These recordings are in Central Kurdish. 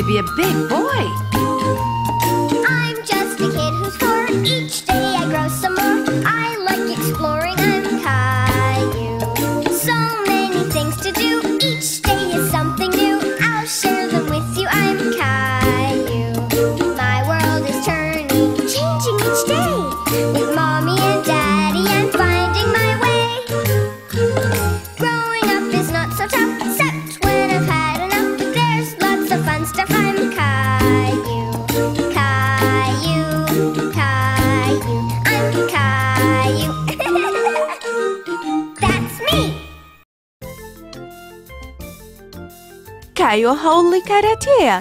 be a big boy. I'm just a kid who's 4. Each day I grow some more. I like exploring. I'm Caillou. So many things to do. Each day is something new. I'll share them with you. I'm Caillou. My world is turning, changing each day. With Mommy and Daddy, I'm finding my way. Growing up is not so tough, except when I've had enough. There's lots of fun stuff. I'm Caillou. Caillou, Caillou, I'm Caillou. That's me. کایۆ هەوڵی کاراتێیە.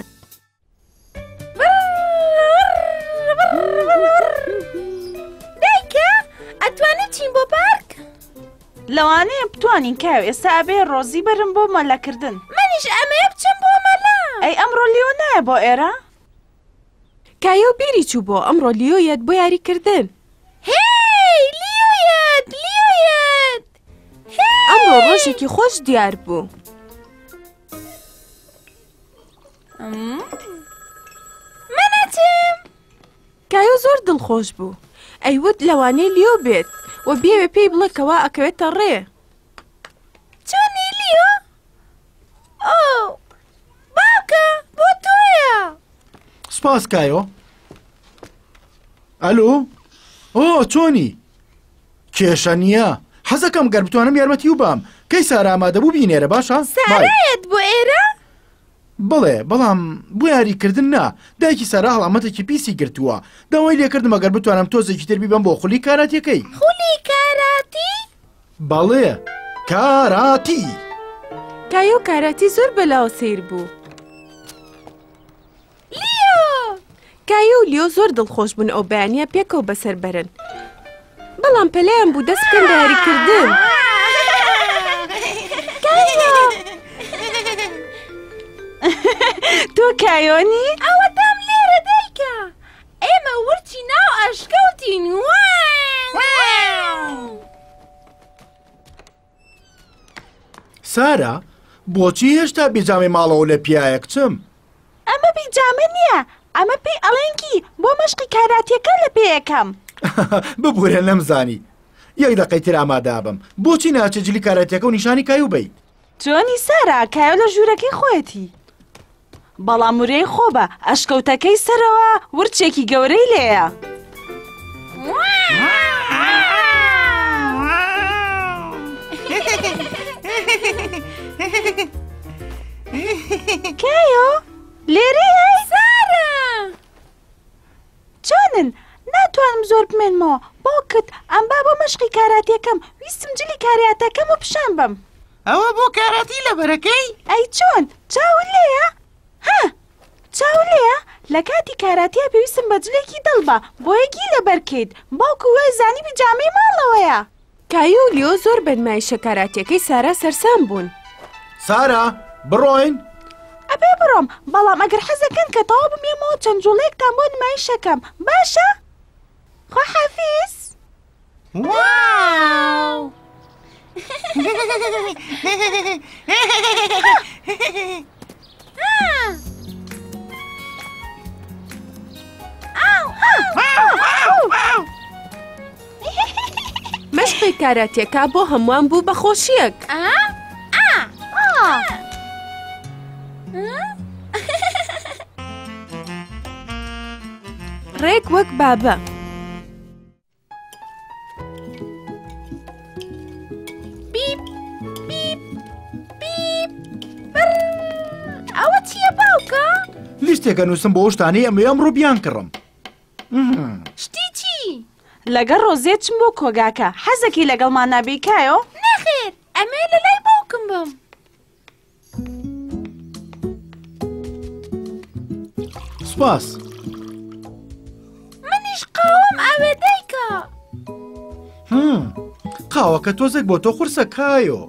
دایکە، ئەتوانێت چین بۆ پارک؟ لەوانەیە بتوانین کایۆ، ئێستا ئەبێ ڕۆزی بەرم بۆ مەلەکردن. منیش ئەمەیە بچم بۆ مەلا. ئەی ئەمڕۆ لیۆ نایە بۆ ئێرە؟ کایۆ بیری چوو بۆ ئەمڕۆ لیۆیەت بۆ یاریکردن. هی لیۆیەت لیۆیەت ئەمڕۆ ڕۆژێکی خۆش دیار بوو. منەچم. کایۆ زۆر دڵخۆش بوو. ئەیوت لەوانەیە لیۆ بێت و بێوێ پێی بڵێکەوە ئەکەوێتە ڕێ. چۆنی لیۆ؟ ئۆ باوکە بۆ تۆیە. سپاس کایۆ. ئەلۆ؟ ئۆ چۆنی؟ کێشە نییە. حەزەکەم گەر بتوانم یارمەتی و بام. کەی سارا ئامادە بوو بینێرە باشە؟ سارایەت بۆ ئێرە؟ بڵێ بەڵام بۆ یاریکردن نا. دایکی سارا هەڵامەتێکی پیسی گرتووە. داوای لێکردم ئەگەر بتوانم تۆزێکی تر بیبەم بۆ خولی کاراتیەکەی. خولی کاراتی؟ بەڵێ کاراتی. کایۆ کاراتی زۆر بەلاوە سیر بوو. لیۆ! کایۆ و لیۆ زۆر دڵخۆش بوون ئەو بەیانیە پێکەوە بەسەر بەرن. بەڵام پەلەیان بوو دەست بکەن بە یاریکردن. تۆ کایۆنی؟ ئەوەتام لێرە دایکە. ئێمە ورچی ناو ئەشکەوتین. سارا بۆچی هێشتا بیجامەی ماڵەوە لە پیاە کچم؟ ئەمە بیجامە نییە، ئەمە پێی ئەڵێنکی بۆ مەشقی کاراتیەکە لە پێیەکەم. ببوورە نەمزانی. یەک دەقەی تر ئامادە بم. بۆچی ناچە جلی کاراتیەکە و نیشانی کایو بیت؟ چۆنی سارا کایۆ لە ژوورەکەی خۆیەتی. بەڵام وورەی خۆ بە ئەشکەوتەکەی سەرەوە ورچێکی گەورەی لێیە. کایۆ لێرەیە؟ سارا! چۆنن؟ ناتوانم زۆر بمێنمەوە. باوکت ئەم با بۆ مەشقی کاراتیەکەم. ویستم جلی کاراتەکەم و پیشان بم. ئەوە بۆ کاراتی لە بەرەکەی؟ ئەی چۆن؟ چاون لێیە؟ ها! چاون لێیە؟ لە کاتی کاراتیە پێویستم بە جلێکی دڵبە بۆ یەکی لەبەرکەیت. باوکو وای زانی بیجامەی ماڵەوەیە. کایۆ و لیۆ زۆر بەنمایشە کاراتیەکەی سارا سەرسام بوون. سارا بڕۆین. ئەبێ بڕۆم، بەڵام ئەگەر حەزەکەن کە تەواو بمێمەوە چەند جوڵەیەکتان بۆ نمایشەکەم. باشە؟ خواحافیز. واو! مەشقی کاراتیەکە بۆ هەمووان بوو بە خۆشیەک. ڕێک وەک بابە. بیپ بیپ بیپ بڕ. ئەوە چییە باوکە؟ لیستێکە نووسم بۆ شتانەی ئەمێ ئەمڕۆ بیان کڕم. شتی چی؟ لەگەڵ ڕۆزێچم بۆ کۆگاکە. حەزەکی لەگەڵمان نابێ کایۆ؟ نەخێر، ئەمێ لە لای باوکم بم. سپاس. منیش قاوەم ئەوێ دایکە. قاوەکە تۆزێک بۆ تۆ قورسە کایۆ.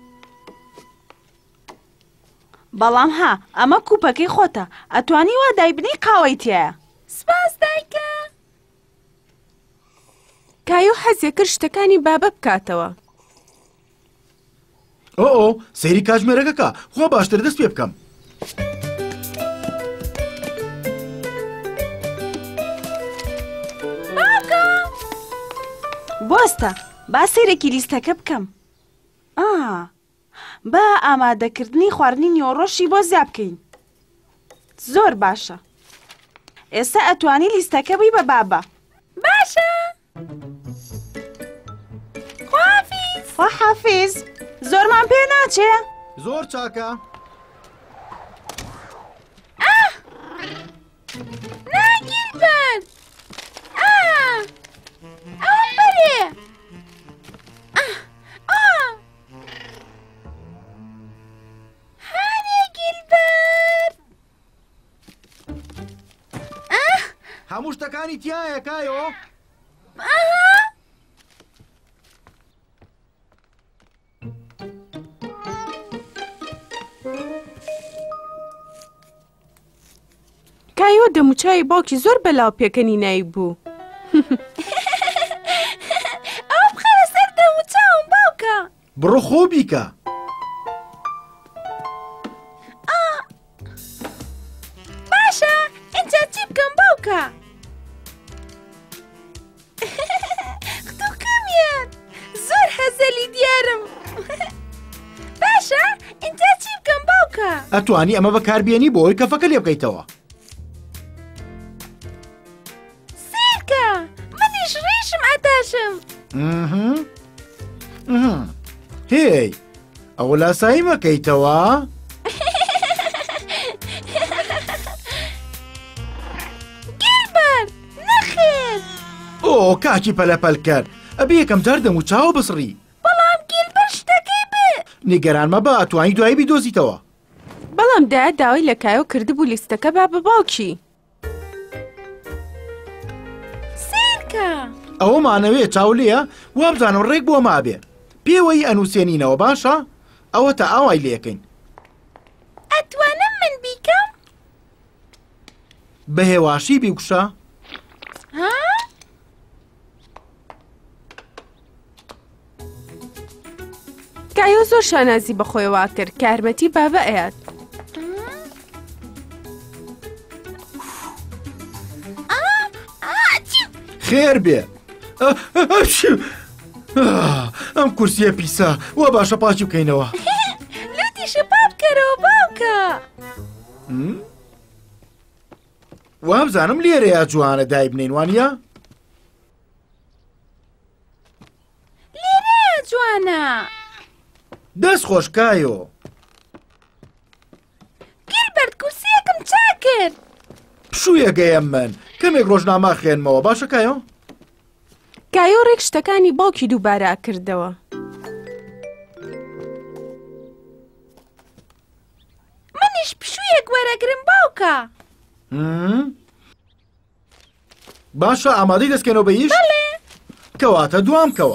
بەڵام ها ئەمە کوپەکەی خۆتە. ئەتوانی وا دایبنی قاوەی تایە. سپاس دایکە. کایۆ حەزێ کرد شتەکانی بابە بکاتەوە. ئۆ سەیری کاتژمێرەکەکە خۆ باشتر دەست پێ بکەم. بۆستە با سەیرێکی لیستەکە بکەم. با ئامادەکردنی خواردنی نیوەڕۆشی بۆ زیاد بکەین. زۆر باشە. ئێستا ئەتوانی لیستەکە بی بە بابە. باشە. خواحافیز. خواحافیز. زۆرمان پێ ناچێ؟ زۆر چاکە. ناگیربەر. ئەوە بەرێ. هەموو شتەکانی تایە کایۆ؟ کایۆ دەموچای باوکی زۆر بەلاو پێکەنی نایی بوو. ئەو بخەرە سەر دەموچاوم باوکە. بڕۆ خۆ بیکە. باشە ئینجا چی بکەم باوکە؟ قوتوکەمیان زۆر هەزەلی دیارم. باشە ئینجا چی بکەم باوکە؟ ئەتوانی ئەمە بەکاربیێنی بۆ ئەوەی کەفەکە لێ بکەیتەوە. سیرکە منیش ڕیشم ئەتاشم. هێی ئەوە لاسایی مەکەیتەوە؟ گیلبەر نەخێر. ئۆ کاکی پەلەپەل کرد. ئەبێ یەکەم جار دەموچاوە بسڕی. بەڵام گیلبەر شتەکەی بێ. نیگەران مەبە ئەتوانی دوایی بیدۆزیتەوە. بەڵام دایە داوای لە کایۆ کردبوو لیستەکە با بە باوکی. سیرکە. ئەوە مانەوەیە چاولەیە وابزانم ڕێک بۆ مابێ. پێوەی ئەنووسێنینەوە باشە؟ ئەوە تا ئاوای لێکەین. ئەتوانم من بیکەم؟ بە هێواشی بیکوشە؟ کایۆ زۆر شانازی بەخۆیەوە کرد کە یارمەتی بابە ئەیات. خێر بێ. ئەم کورسیە پیسە وە باشە پاچی بکەینەوە. لوتیشە پا بکەرەوە باوکە. وابزانم لێرەیە جوانە دای بنین وانە؟ لێرەیە جوانە. دەست خۆشکایۆ. گیلبەرت کورسیەکەم چا کرد. پشوویە گەیەم من کەمێک ڕۆژنامە خوێنمەوە باشە کایۆ؟ کایۆ ڕێک شتەکانی باوکی دووبارە کردەوە. منیش پشوویەک وەرەگرم باوکە. باشە ئامادەی دەستکەنەوە بە ئیش؟ بەڵێ. کەواتە دوام کەوە.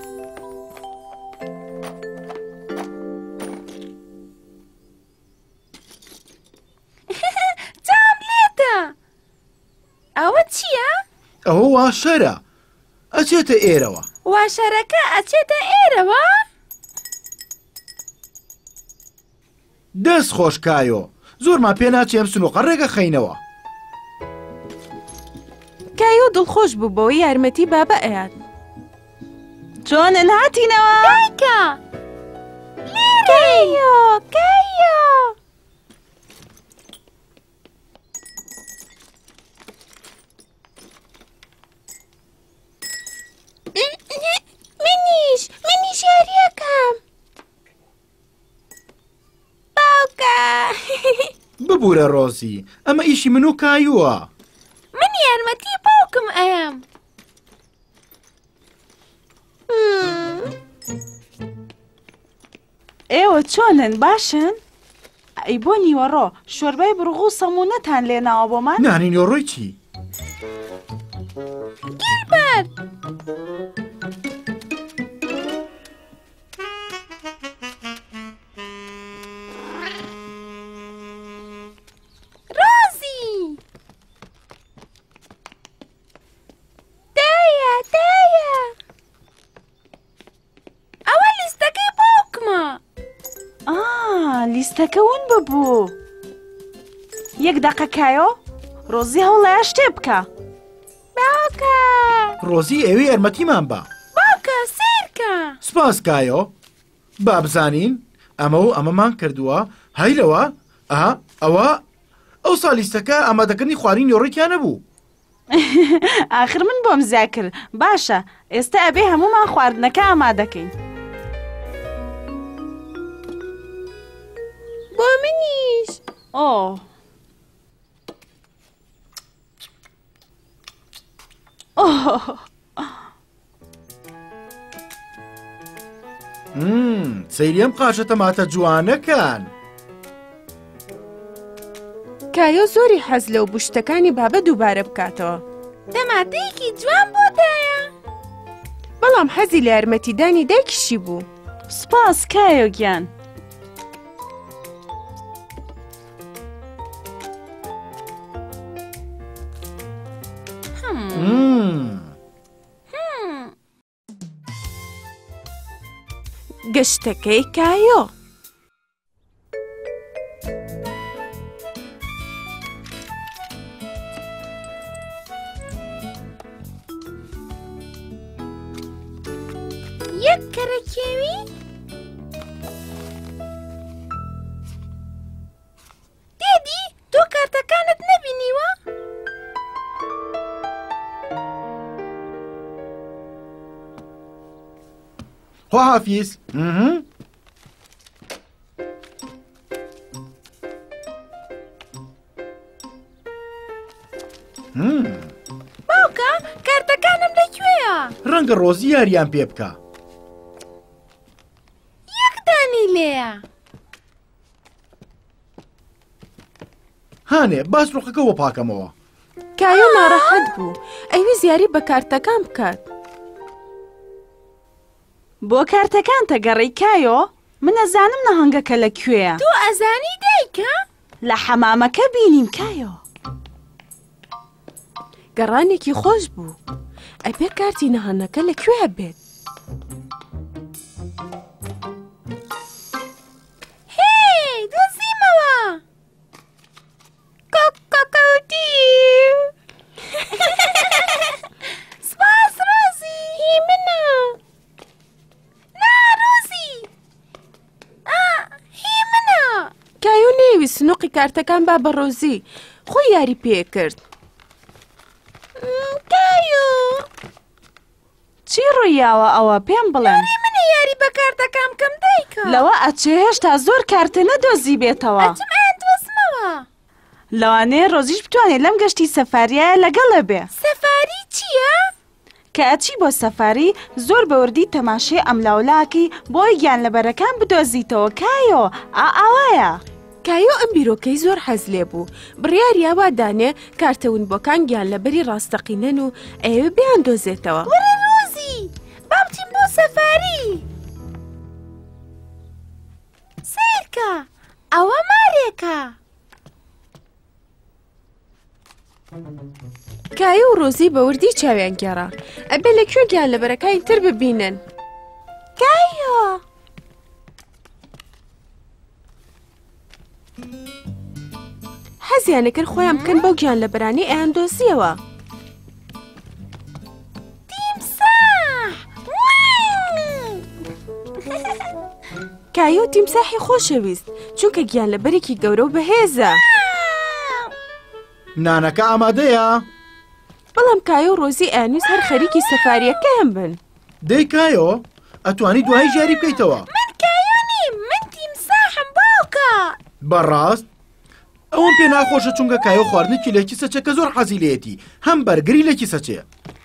جام لێتە. ئەوە چییە؟ ئەوە واشەرە. ئەچێتە ئێرەوە. واشەرەکە ئەچێتە ئێرەوە؟ دەست خۆشکایۆ. زۆرمان پێ ناچێم سنووقە ڕێگە خەینەوە. کایۆ دڵخۆش بوو بەوەی یارمەتی بابە ئەیات. چۆنن هاتینەوە؟ دایکە. لێرە. کایۆ. منیش یاریەکەم. باوکە. ببوورە ڕۆزی ئەمە ئیشی من و کایووە. من یارمەتی باوکم ئەیەم. ئێوە چۆنن باشن؟ ئەی بۆ نیوەڕۆ شۆربای بڕغ و سەمونەتان لێناوە بۆمان؟ نانی نیۆڕۆی چی؟ گیلبەر. ڕۆزی. دایە. ئەوە لیستەکەی باوکمە. لیستەکە ون ببوو. یەک دەقە کایۆ ڕۆزی هەوڵەیە شتێ بکە. باوکە. ڕۆزی ئەوێ یارمەتیمان بە. سپاس کایۆ با بزانین ئەمە و ئەمەمان کردووە هەیلەوە ئەوە ئەو سالیستەکە ئامادەکردنی خوارین یۆڕێکیان نەبوو. آخر من بۆم زیاکرد باشە ئێستا ئەبێ هەمومان خواردنەکە ئامادەکەین. بۆ منیش. ئۆ سەیری ئەم قاشە تەماتە جوانەکان. کایۆ زۆری حەز لەو بوشتەکانی بابە دووبارە بکاتەوە. تەماتەیەکی جوان بۆتایە. بەڵام حەزی لە یارمەتیدانی دایکیشی بوو. سپاس کایۆ گیان. گەشتەکەی کایۆ. یەک کەرەکێوی دێدی تۆ کارتەکانت نەبینیوە؟ خواحافیز. باوکە کارتەکانم لەکوێیە؟ ڕەنگە ڕۆزی یاریان پێ بکە. یەکدانی لێیە. هانێ باس ڕوقەکەەوە پاکەمەوە. کایۆ ناڕەحەت بوو ئەوی زیاری بە کارتەکان بکات. بۆ کارتەکان تەگەڕی کایۆ من ئەزانم نەهەنگەکە لەکوێیە. تۆ ئەزانی دایکە؟ لە حەمامەکە بینیم کایۆ. گەڕانێکی خۆش بوو ئەبێ کارتی نەهانەکە لەکوێ بێت. هێی دۆزیمەوە. کۆکۆتی سپاس ڕۆزی. هی منە. نا ڕۆزی. هی منە. کایۆ نەیویست سنووقی کارتەکان با بە ڕۆزی خۆی یاری پێ کرد. کایۆ چی ڕوویاوە ئەوە پێم بڵێن. منە یاری بە کارتەکان بکەم دایکە. لەوە ئەچێ هێشتا زۆر کارتە نەدۆزی بێتەوە. ئەچم ئەیان دۆزمەوە. لەوانەیە ڕۆزیش بتوانێت لەم گەشتی سەفاریایە لەگەڵە بێ. سەفاری چییە؟ کە ئەچی بۆ سەفاری زۆر بەوردی تەماشای ئەملاولاکی بۆی گیانلەبەرەکان بدۆزیتەوە کایۆ ئاوایە. کایۆ ئەم بیرۆکەی زۆر حەز لێ بوو بڕیاری وا دانێ کارتەون بۆکان گیانلەبەری ڕاستەقینەن و ئەوێ بیان دۆزێتەوە. وەرە ڕۆزی با بچین بۆ سەفاری. سیرکە ئەوە مارێکە. کایۆ و ڕۆزی بە وردی چاویان گێڕا ئەبێ لەکوێ گیانلەبەرەکانی تر ببینن. کایۆ حەزیانە کرد خۆیان بکەن بەو گیانلەبەرانەی ئەیان دۆزیەوە. تیمساح. کایۆ تیمساحی خۆشەویست چونکە گیانلەبەرێکی گەورە و بەهێزە. نانەکە ئامادەیە؟ بەڵام کایۆ و ڕۆزی ئەیانویست هەر خەریکی سەفاریەکەیان بن. دەی کایۆ ئەتوانی دوای ژیاری بکەیتەوە. من کایۆ نیم من تیمساحم باوکە. بەڕاست ئەوم پێ ناخۆشە چونکە کایۆ خواردنێکی لە کیسەچە کە زۆر حەزی لێتی هەم بەرگری لە کیسەچێ.